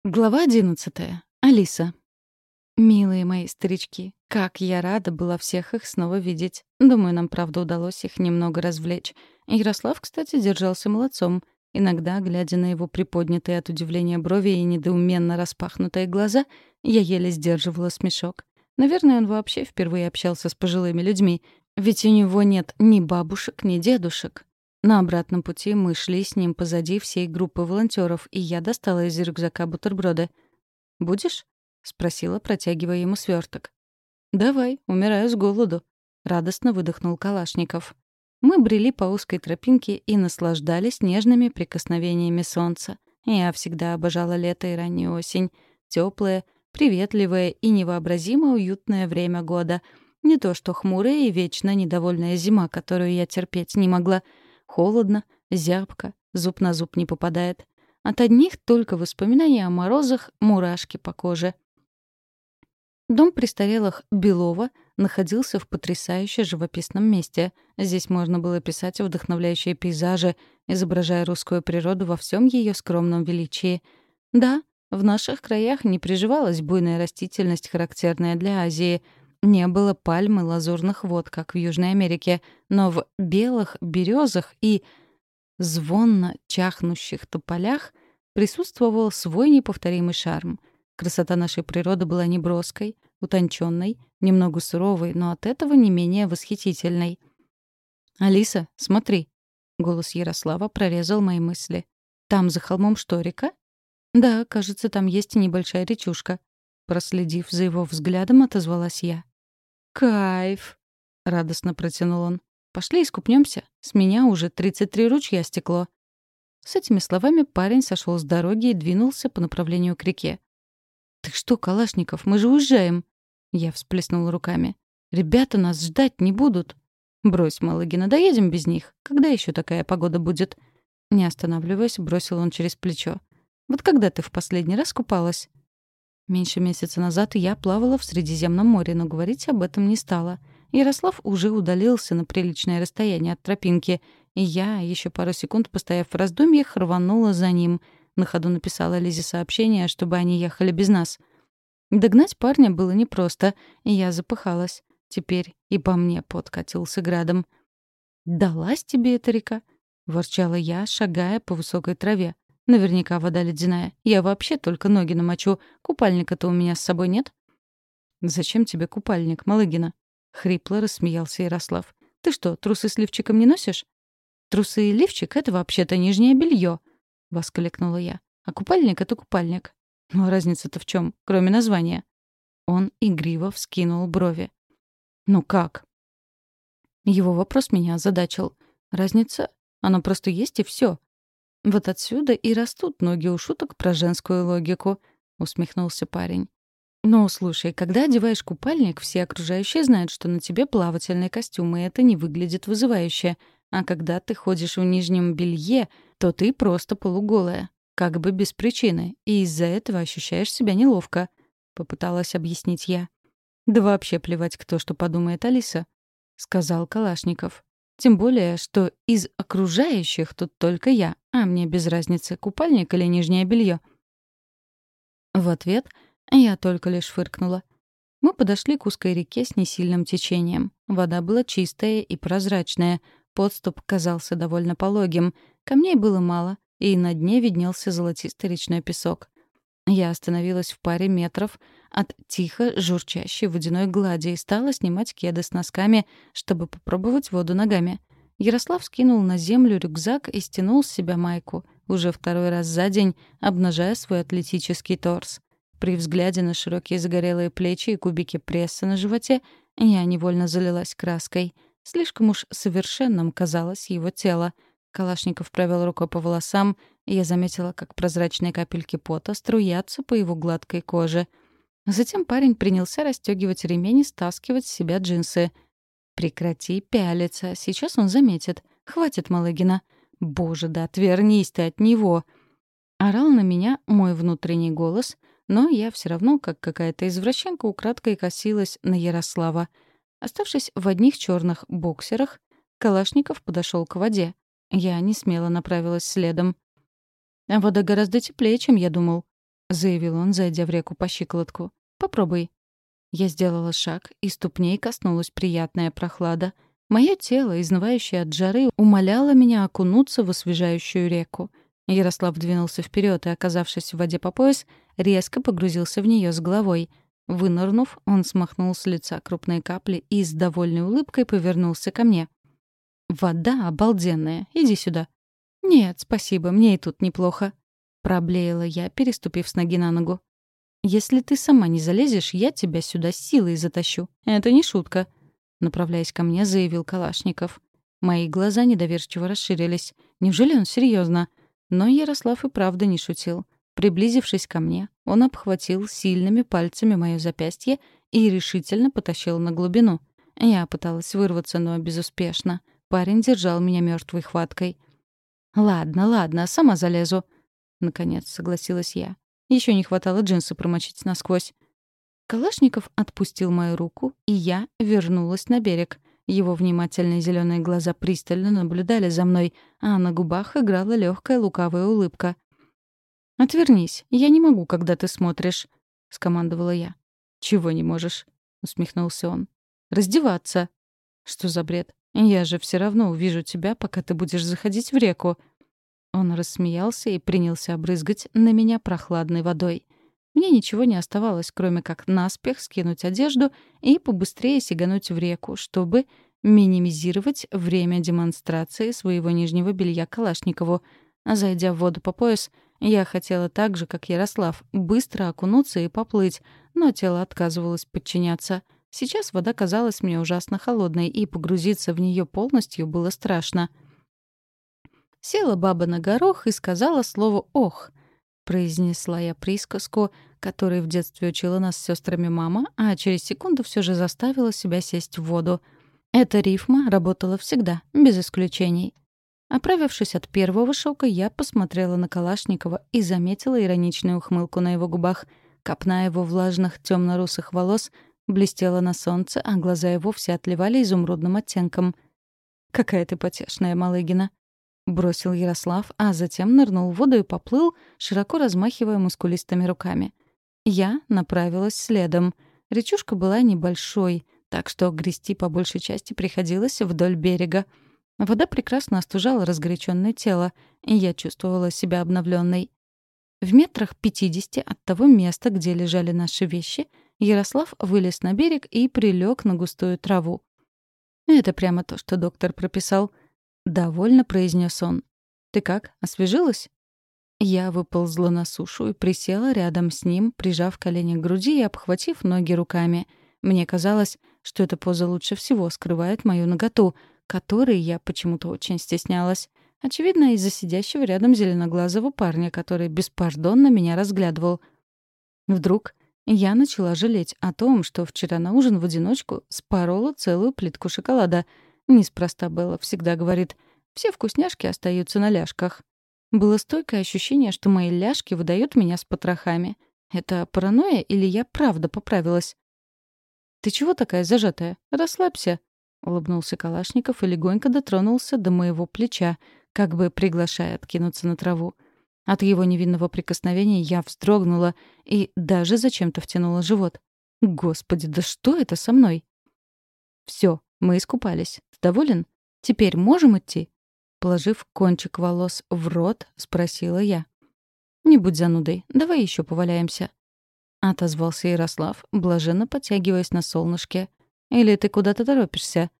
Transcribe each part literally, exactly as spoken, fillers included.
Глава одиннадцатая. Алиса. Милые мои старички, как я рада была всех их снова видеть. Думаю, нам правда удалось их немного развлечь. Ярослав, кстати, держался молодцом. Иногда, глядя на его приподнятые от удивления брови и недоуменно распахнутые глаза, я еле сдерживала смешок. Наверное, он вообще впервые общался с пожилыми людьми, ведь у него нет ни бабушек, ни дедушек. На обратном пути мы шли с ним позади всей группы волонтеров, и я достала из рюкзака бутерброды. «Будешь?» — спросила, протягивая ему сверток. «Давай, умираю с голоду», — радостно выдохнул Калашников. Мы брели по узкой тропинке и наслаждались нежными прикосновениями солнца. Я всегда обожала лето и раннюю осень. Теплое, приветливое и невообразимо уютное время года. Не то что хмурая и вечно недовольная зима, которую я терпеть не могла. Холодно, зябко, зуб на зуб не попадает. От одних только воспоминаний о морозах мурашки по коже. Дом престарелых Белова находился в потрясающе живописном месте. Здесь можно было писать вдохновляющие пейзажи, изображая русскую природу во всем ее скромном величии. Да, в наших краях не приживалась буйная растительность, характерная для Азии. Не было пальм и лазурных вод, как в Южной Америке, но в белых березах и звонно чахнущих тополях присутствовал свой неповторимый шарм. Красота нашей природы была неброской, утонченной, немного суровой, но от этого не менее восхитительной. «Алиса, смотри!» — голос Ярослава прорезал мои мысли. «Там за холмом что, река?» «Да, кажется, там есть небольшая речушка». Проследив за его взглядом, отозвалась я. «Кайф!» — радостно протянул он. «Пошли искупнемся. С меня уже тридцать три ручья стекло». С этими словами парень сошел с дороги и двинулся по направлению к реке. «Ты что, Калашников, мы же уезжаем!» Я всплеснула руками. «Ребята нас ждать не будут!» «Брось, Малыгина, доедем без них. Когда еще такая погода будет?» Не останавливаясь, бросил он через плечо. «Вот когда ты в последний раз купалась?» Меньше месяца назад я плавала в Средиземном море, но говорить об этом не стала. Ярослав уже удалился на приличное расстояние от тропинки, и я, еще пару секунд постояв в раздумьях, рванула за ним. На ходу написала Лизе сообщение, чтобы они ехали без нас. Догнать парня было непросто, и я запыхалась. Теперь и по мне пот катился градом. «Далась тебе эта река?» — ворчала я, шагая по высокой траве. «Наверняка вода ледяная. Я вообще только ноги намочу. Купальника-то у меня с собой нет». «Зачем тебе купальник, Малыгина?» — хрипло рассмеялся Ярослав. «Ты что, трусы с лифчиком не носишь?» «Трусы и лифчик — это вообще-то нижнее белье, воскликнула я. «А купальник — это купальник. Ну а разница-то в чем, кроме названия?» Он игриво вскинул брови. «Ну как?» Его вопрос меня озадачил. «Разница? Она просто есть и все. Вот отсюда и растут ноги у шуток про женскую логику», — усмехнулся парень. «Ну, слушай, когда одеваешь купальник, все окружающие знают, что на тебе плавательный костюм, и это не выглядит вызывающе. А когда ты ходишь в нижнем белье, то ты просто полуголая, как бы без причины, и из-за этого ощущаешь себя неловко», — попыталась объяснить я. «Да вообще плевать, кто что подумает, Алиса», — сказал Калашников. «Тем более, что из окружающих тут только я, а мне без разницы, купальник или нижнее белье». В ответ я только лишь фыркнула. Мы подошли к узкой реке с несильным течением. Вода была чистая и прозрачная. Подступ казался довольно пологим. Камней было мало, и на дне виднелся золотистый речной песок. Я остановилась в паре метров от тихо журчащей водяной глади и стала снимать кеды с носками, чтобы попробовать воду ногами. Ярослав скинул на землю рюкзак и стянул с себя майку, уже второй раз за день обнажая свой атлетический торс. При взгляде на широкие загорелые плечи и кубики пресса на животе я невольно залилась краской. Слишком уж совершенным казалось его тело. Калашников провел рукой по волосам, и я заметила, как прозрачные капельки пота струятся по его гладкой коже. Затем парень принялся расстегивать ремень и стаскивать с себя джинсы. «Прекрати пялиться, сейчас он заметит. Хватит, Малыгина. Боже, да отвернись ты от него!» Орал на меня мой внутренний голос, но я все равно, как какая-то извращенка, украдкой косилась на Ярослава. Оставшись в одних черных боксерах, Калашников подошел к воде. Я не смело направилась следом. «А вода гораздо теплее, чем я думал», — заявил он, зайдя в реку по щиколотку. «Попробуй». Я сделала шаг, и ступней коснулась приятная прохлада. Мое тело, изнывающее от жары, умоляло меня окунуться в освежающую реку. Ярослав двинулся вперед и, оказавшись в воде по пояс, резко погрузился в нее с головой. Вынырнув, он смахнул с лица крупные капли и с довольной улыбкой повернулся ко мне. «Вода обалденная. Иди сюда». «Нет, спасибо, мне и тут неплохо», — проблеяла я, переступив с ноги на ногу. «Если ты сама не залезешь, я тебя сюда силой затащу. Это не шутка», — направляясь ко мне, заявил Калашников. Мои глаза недоверчиво расширились. Неужели он серьезно? Но Ярослав и правда не шутил. Приблизившись ко мне, он обхватил сильными пальцами моё запястье и решительно потащил на глубину. Я пыталась вырваться, но безуспешно. Парень держал меня мёртвой хваткой. «Ладно, ладно, сама залезу», — наконец согласилась я. Ещё не хватало джинсы промочить насквозь. Калашников отпустил мою руку, и я вернулась на берег. Его внимательные зелёные глаза пристально наблюдали за мной, а на губах играла лёгкая лукавая улыбка. «Отвернись, я не могу, когда ты смотришь», — скомандовала я. «Чего не можешь?» — усмехнулся он. «Раздеваться». «Что за бред? Я же всё равно увижу тебя, пока ты будешь заходить в реку». Он рассмеялся и принялся обрызгать на меня прохладной водой. Мне ничего не оставалось, кроме как наспех скинуть одежду и побыстрее сигануть в реку, чтобы минимизировать время демонстрации своего нижнего белья Калашникову. А зайдя в воду по пояс, я хотела так же, как Ярослав, быстро окунуться и поплыть, но тело отказывалось подчиняться. Сейчас вода казалась мне ужасно холодной, и погрузиться в нее полностью было страшно. Села баба на горох и сказала слово «ох». Произнесла я присказку, которой в детстве учила нас с сестрами мама, а через секунду все же заставила себя сесть в воду. Эта рифма работала всегда, без исключений. Оправившись от первого шока, я посмотрела на Калашникова и заметила ироничную ухмылку на его губах. Копна его влажных темно-русых волос блестела на солнце, а глаза его все отливали изумрудным оттенком. «Какая ты потешная, Малыгина!» — бросил Ярослав, а затем нырнул в воду и поплыл, широко размахивая мускулистыми руками. Я направилась следом. Речушка была небольшой, так что грести по большей части приходилось вдоль берега. Вода прекрасно остужала разгоряченное тело, и я чувствовала себя обновленной. В метрах пятидесяти от того места, где лежали наши вещи, Ярослав вылез на берег и прилег на густую траву. «Это прямо то, что доктор прописал», — довольно произнес он. «Ты как, освежилась?» Я выползла на сушу и присела рядом с ним, прижав колени к груди и обхватив ноги руками. Мне казалось, что эта поза лучше всего скрывает мою наготу, которой я почему-то очень стеснялась. Очевидно, из-за сидящего рядом зеленоглазого парня, который беспардонно меня разглядывал. Вдруг я начала жалеть о том, что вчера на ужин в одиночку спорола целую плитку шоколада. Неспроста Белла всегда говорит: «Все вкусняшки остаются на ляжках». Было стойкое ощущение, что мои ляжки выдают меня с потрохами. Это паранойя или я правда поправилась? «Ты чего такая зажатая? Расслабься», — улыбнулся Калашников и легонько дотронулся до моего плеча, как бы приглашая откинуться на траву. От его невинного прикосновения я вздрогнула и даже зачем-то втянула живот. Господи, да что это со мной? «Все, мы искупались. Ты доволен? Теперь можем идти?» Положив кончик волос в рот, спросила я. «Не будь занудой, давай еще поваляемся», — отозвался Ярослав, блаженно подтягиваясь на солнышке. «Или ты куда-то торопишься?»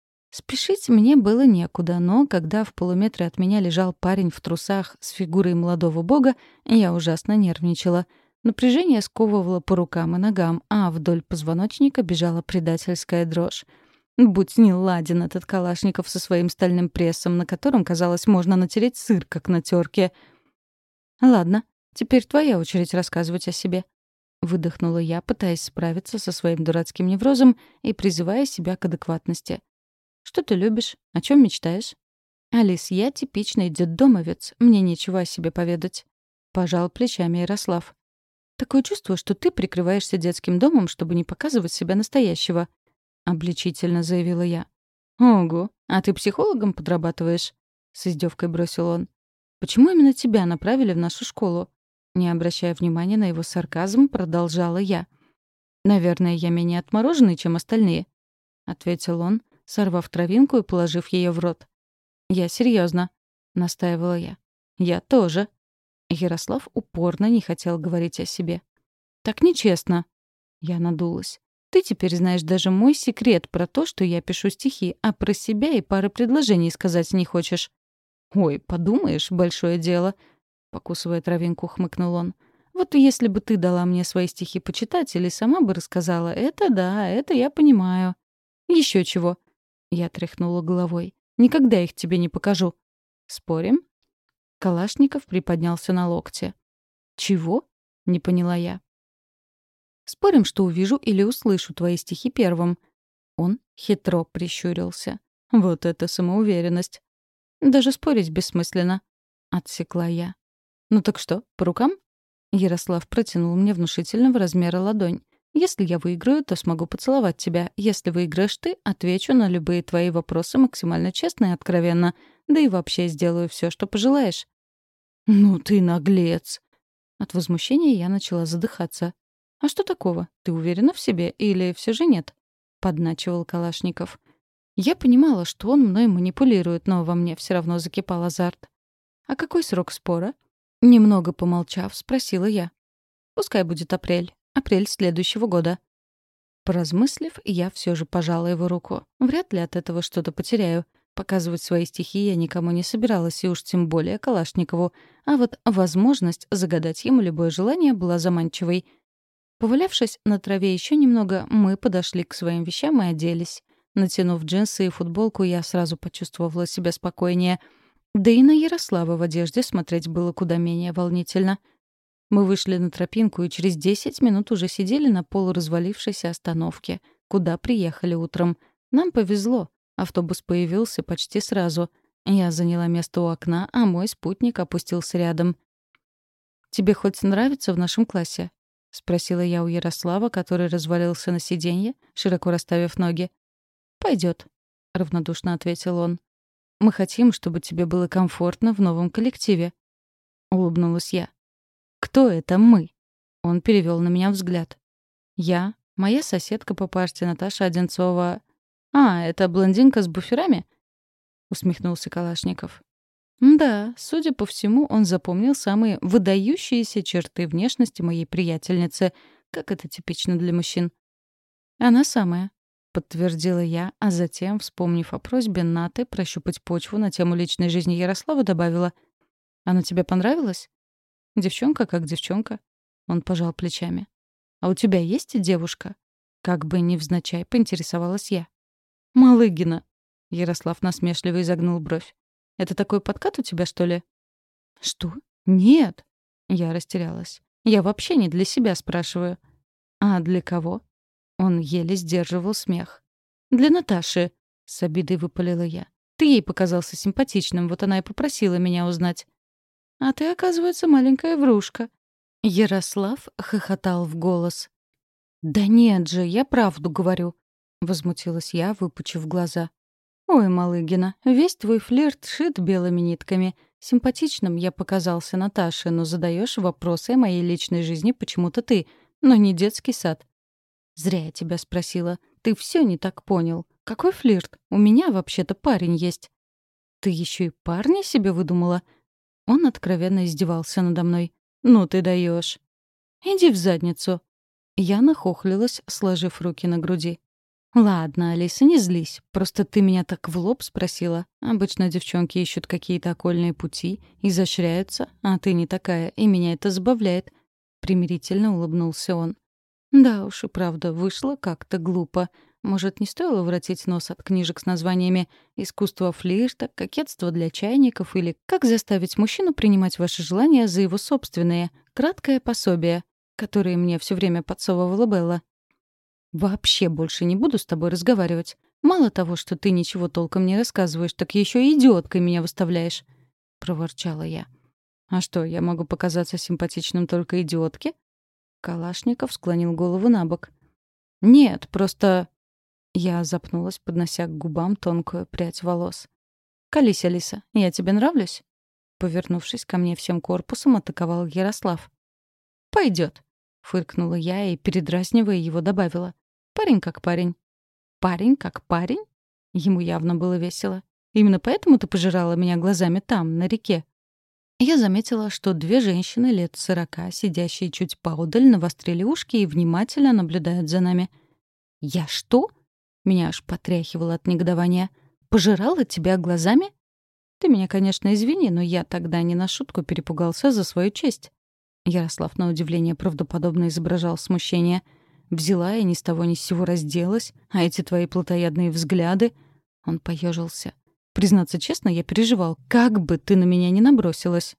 Спешить мне было некуда, но когда в полуметре от меня лежал парень в трусах с фигурой молодого бога, я ужасно нервничала. Напряжение сковывало по рукам и ногам, а вдоль позвоночника бежала предательская дрожь. Будь не ладен этот Калашников со своим стальным прессом, на котором, казалось, можно натереть сыр, как на терке. «Ладно, теперь твоя очередь рассказывать о себе», — выдохнула я, пытаясь справиться со своим дурацким неврозом и призывая себя к адекватности. «Что ты любишь? О чем мечтаешь?» «Алис, я типичный детдомовец, мне нечего о себе поведать», — пожал плечами Ярослав. «Такое чувство, что ты прикрываешься детским домом, чтобы не показывать себя настоящего», — обличительно заявила я. «Ого, а ты психологом подрабатываешь?» — с издевкой бросил он. «Почему именно тебя направили в нашу школу?» Не обращая внимания на его сарказм, продолжала я. «Наверное, я менее отмороженный, чем остальные», — ответил он, сорвав травинку и положив ее в рот. «Я серьезно, настаивала я. «Я тоже». Ярослав упорно не хотел говорить о себе. «Так нечестно». Я надулась. «Ты теперь знаешь даже мой секрет про то, что я пишу стихи, а про себя и пары предложений сказать не хочешь». «Ой, подумаешь, большое дело», — покусывая травинку, хмыкнул он. «Вот если бы ты дала мне свои стихи почитать или сама бы рассказала, это да, это я понимаю». Еще чего?» Я тряхнула головой. «Никогда их тебе не покажу». «Спорим?» Калашников приподнялся на локте. «Чего?» — не поняла я. «Спорим, что увижу или услышу твои стихи первым». Он хитро прищурился. «Вот это самоуверенность». «Даже спорить бессмысленно», — отсекла я. «Ну так что, по рукам?» Ярослав протянул мне внушительного размера ладонь. «Если я выиграю, то смогу поцеловать тебя. Если выиграешь ты, отвечу на любые твои вопросы максимально честно и откровенно. Да и вообще сделаю все, что пожелаешь». «Ну ты наглец!» От возмущения я начала задыхаться. «А что такого? Ты уверена в себе или все же нет?» — подначивал Калашников. Я понимала, что он мной манипулирует, но во мне все равно закипал азарт. «А какой срок спора?» Немного помолчав, спросила я. «Пускай будет апрель. Апрель следующего года». Поразмыслив, я все же пожала его руку. Вряд ли от этого что-то потеряю. Показывать свои стихи я никому не собиралась, и уж тем более Калашникову. А вот возможность загадать ему любое желание была заманчивой. Повалявшись на траве еще немного, мы подошли к своим вещам и оделись. Натянув джинсы и футболку, я сразу почувствовала себя спокойнее. Да и на Ярослава в одежде смотреть было куда менее волнительно. Мы вышли на тропинку и через десять минут уже сидели на полуразвалившейся остановке, куда приехали утром. Нам повезло. Автобус появился почти сразу. Я заняла место у окна, а мой спутник опустился рядом. «Тебе хоть нравится в нашем классе?» — спросила я у Ярослава, который развалился на сиденье, широко расставив ноги. «Пойдет», — равнодушно ответил он. «Мы хотим, чтобы тебе было комфортно в новом коллективе», — улыбнулась я. «Кто это мы?» Он перевел на меня взгляд. «Я, моя соседка по парте Наташа Одинцова...» «А, это блондинка с буферами?» — усмехнулся Калашников. Да, судя по всему, он запомнил самые выдающиеся черты внешности моей приятельницы, как это типично для мужчин. «Она самая», — подтвердила я, а затем, вспомнив о просьбе Наты прощупать почву на тему личной жизни Ярослава, добавила: «Она тебе понравилась?» «Девчонка как девчонка», — он пожал плечами. «А у тебя есть девушка?» Как бы невзначай поинтересовалась я. «Малыгина», — Ярослав насмешливо изогнул бровь. «Это такой подкат у тебя, что ли?» «Что? Нет!» Я растерялась. «Я вообще не для себя спрашиваю». «А для кого?» Он еле сдерживал смех. «Для Наташи», — с обидой выпалила я. «Ты ей показался симпатичным, вот она и попросила меня узнать». «А ты, оказывается, маленькая врушка». Ярослав хохотал в голос. «Да нет же, я правду говорю», — возмутилась я, выпучив глаза. «Ой, Малыгина, весь твой флирт шит белыми нитками. Симпатичным я показался Наташе, но задаешь вопросы о моей личной жизни почему-то ты, но не детский сад». «Зря я тебя спросила. Ты все не так понял. Какой флирт? У меня вообще-то парень есть». «Ты еще и парня себе выдумала?» Он откровенно издевался надо мной. «Ну ты даешь. «Иди в задницу». Я нахохлилась, сложив руки на груди. «Ладно, Алиса, не злись. Просто ты меня так в лоб спросила. Обычно девчонки ищут какие-то окольные пути, изощряются, а ты не такая, и меня это забавляет». Примирительно улыбнулся он. Да уж и правда, вышло как-то глупо. Может, не стоило воротить нос от книжек с названиями «Искусство флирта», «Кокетство для чайников» или «Как заставить мужчину принимать ваши желания за его собственные», краткое пособие, которые мне все время подсовывала Белла. «Вообще больше не буду с тобой разговаривать. Мало того, что ты ничего толком не рассказываешь, так еще и идиоткой меня выставляешь», — проворчала я. «А что, я могу показаться симпатичным только идиотке?» Калашников склонил голову на бок. «Нет, просто...» Я запнулась, поднося к губам тонкую прядь волос. «Колись, Алиса, я тебе нравлюсь?» Повернувшись ко мне всем корпусом, атаковал Ярослав. Пойдет, фыркнула я и, передразнивая его, добавила. «Парень как парень». «Парень как парень?» Ему явно было весело. «Именно поэтому ты пожирала меня глазами там, на реке?» Я заметила, что две женщины лет сорока, сидящие чуть поодаль, навострили ушки и внимательно наблюдают за нами. «Я что?» Меня аж потряхивало от негодования. «Пожирала тебя глазами?» «Ты меня, конечно, извини, но я тогда не на шутку перепугался за свою честь». Ярослав, на удивление, правдоподобно изображал смущение. «Взяла и ни с того ни с сего разделась, а эти твои плотоядные взгляды...» Он поежился. «Признаться честно, я переживал, как бы ты на меня не набросилась».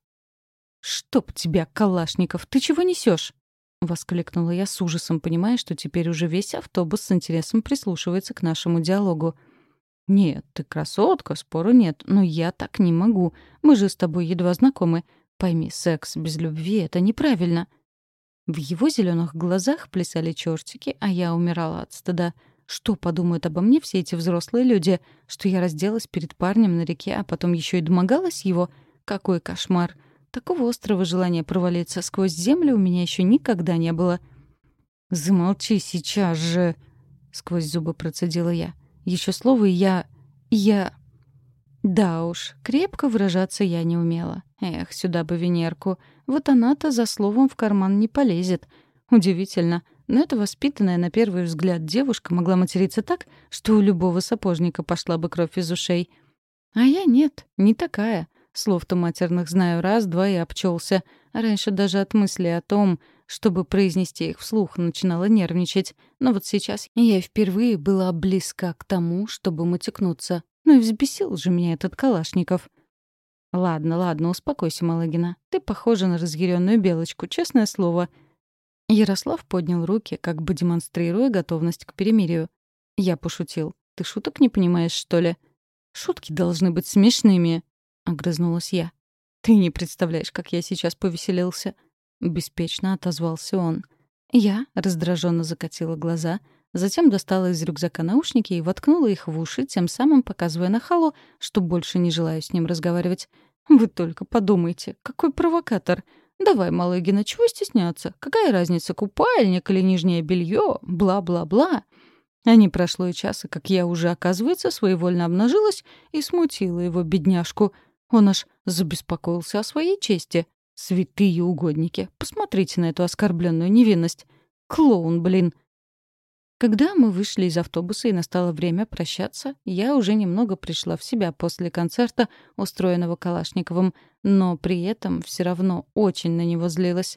«Чтоб тебя, Калашников, ты чего несешь? Воскликнула я с ужасом, понимая, что теперь уже весь автобус с интересом прислушивается к нашему диалогу. «Нет, ты красотка, спору нет, но я так не могу. Мы же с тобой едва знакомы. Пойми, секс без любви — это неправильно». В его зеленых глазах плясали чертики, а я умирала от стыда. Что подумают обо мне все эти взрослые люди? Что я разделась перед парнем на реке, а потом еще и домогалась его? Какой кошмар! Такого острого желания провалиться сквозь землю у меня еще никогда не было. «Замолчи сейчас же!» — сквозь зубы процедила я. Еще слово, и я... я... Да уж, крепко выражаться я не умела. Эх, сюда бы Венерку. Вот она-то за словом в карман не полезет. Удивительно, но эта воспитанная на первый взгляд девушка могла материться так, что у любого сапожника пошла бы кровь из ушей. А я нет, не такая. Слов-то матерных знаю раз-два и обчелся. Раньше даже от мысли о том, чтобы произнести их вслух, начинала нервничать. Но вот сейчас я впервые была близка к тому, чтобы матюкнуться. Ну и взбесил же меня этот Калашников. «Ладно, ладно, успокойся, Малыгина. Ты похожа на разъяренную белочку, честное слово». Ярослав поднял руки, как бы демонстрируя готовность к перемирию. Я пошутил. «Ты шуток не понимаешь, что ли?» «Шутки должны быть смешными», — огрызнулась я. «Ты не представляешь, как я сейчас повеселился», — беспечно отозвался он. Я раздраженно закатила глаза, затем достала из рюкзака наушники и воткнула их в уши, тем самым показывая нахалу, что больше не желаю с ним разговаривать. «Вы только подумайте, какой провокатор! Давай, Малыгина, чего стесняться? Какая разница, купальник или нижнее белье? Бла-бла-бла!» А не прошло и часа, как я уже, оказывается, своевольно обнажилась и смутила его, бедняжку. Он аж забеспокоился о своей чести. Святые угодники, посмотрите на эту оскорбленную невинность. Клоун, блин. Когда мы вышли из автобуса и настало время прощаться, я уже немного пришла в себя после концерта, устроенного Калашниковым, но при этом все равно очень на него злилась.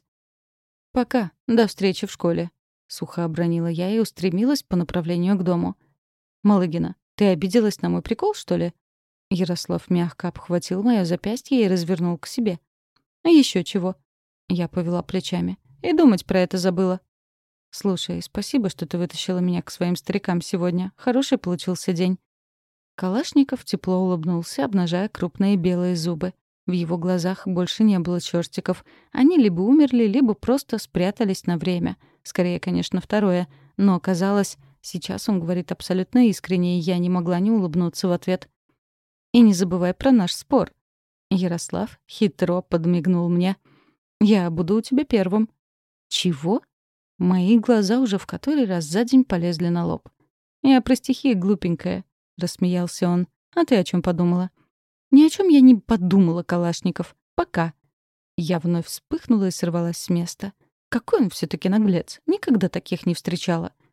«Пока, до встречи в школе», — сухо обронила я и устремилась по направлению к дому. «Малыгина, ты обиделась на мой прикол, что ли?» Ярослав мягко обхватил моё запястье и развернул к себе. «А ещё чего?» Я повела плечами. «И думать про это забыла». «Слушай, спасибо, что ты вытащила меня к своим старикам сегодня. Хороший получился день». Калашников тепло улыбнулся, обнажая крупные белые зубы. В его глазах больше не было чёртиков. Они либо умерли, либо просто спрятались на время. Скорее, конечно, второе. Но, казалось, сейчас он говорит абсолютно искренне, и я не могла не улыбнуться в ответ. «И не забывай про наш спор». Ярослав хитро подмигнул мне. «Я буду у тебя первым». «Чего?» Мои глаза уже в который раз за день полезли на лоб. «Я про стихи, глупенькая», — рассмеялся он. «А ты о чем подумала?» «Ни о чем я не подумала, Калашников. Пока». Я вновь вспыхнула и сорвалась с места. Какой он все таки наглец. Никогда таких не встречала.